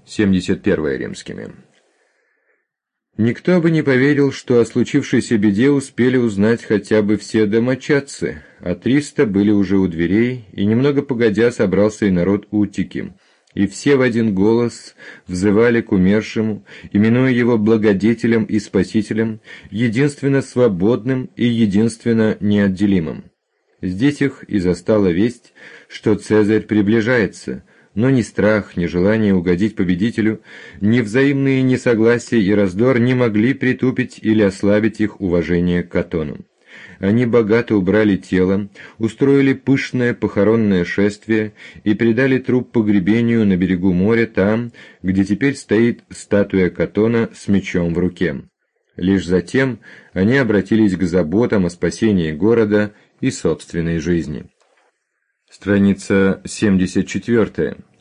71 римскими. Никто бы не поверил, что о случившейся беде успели узнать хотя бы все домочадцы, а 300 были уже у дверей, и немного погодя собрался и народ Утики, и все в один голос взывали к умершему, именуя его благодетелем и спасителем, единственно свободным и единственно неотделимым. Здесь их и застала весть, что Цезарь приближается, но ни страх, ни желание угодить победителю, ни взаимные несогласия и раздор не могли притупить или ослабить их уважение к Катону. Они богато убрали тело, устроили пышное похоронное шествие и предали труп погребению на берегу моря там, где теперь стоит статуя Катона с мечом в руке. Лишь затем они обратились к заботам о спасении города и собственной жизни. Страница 74.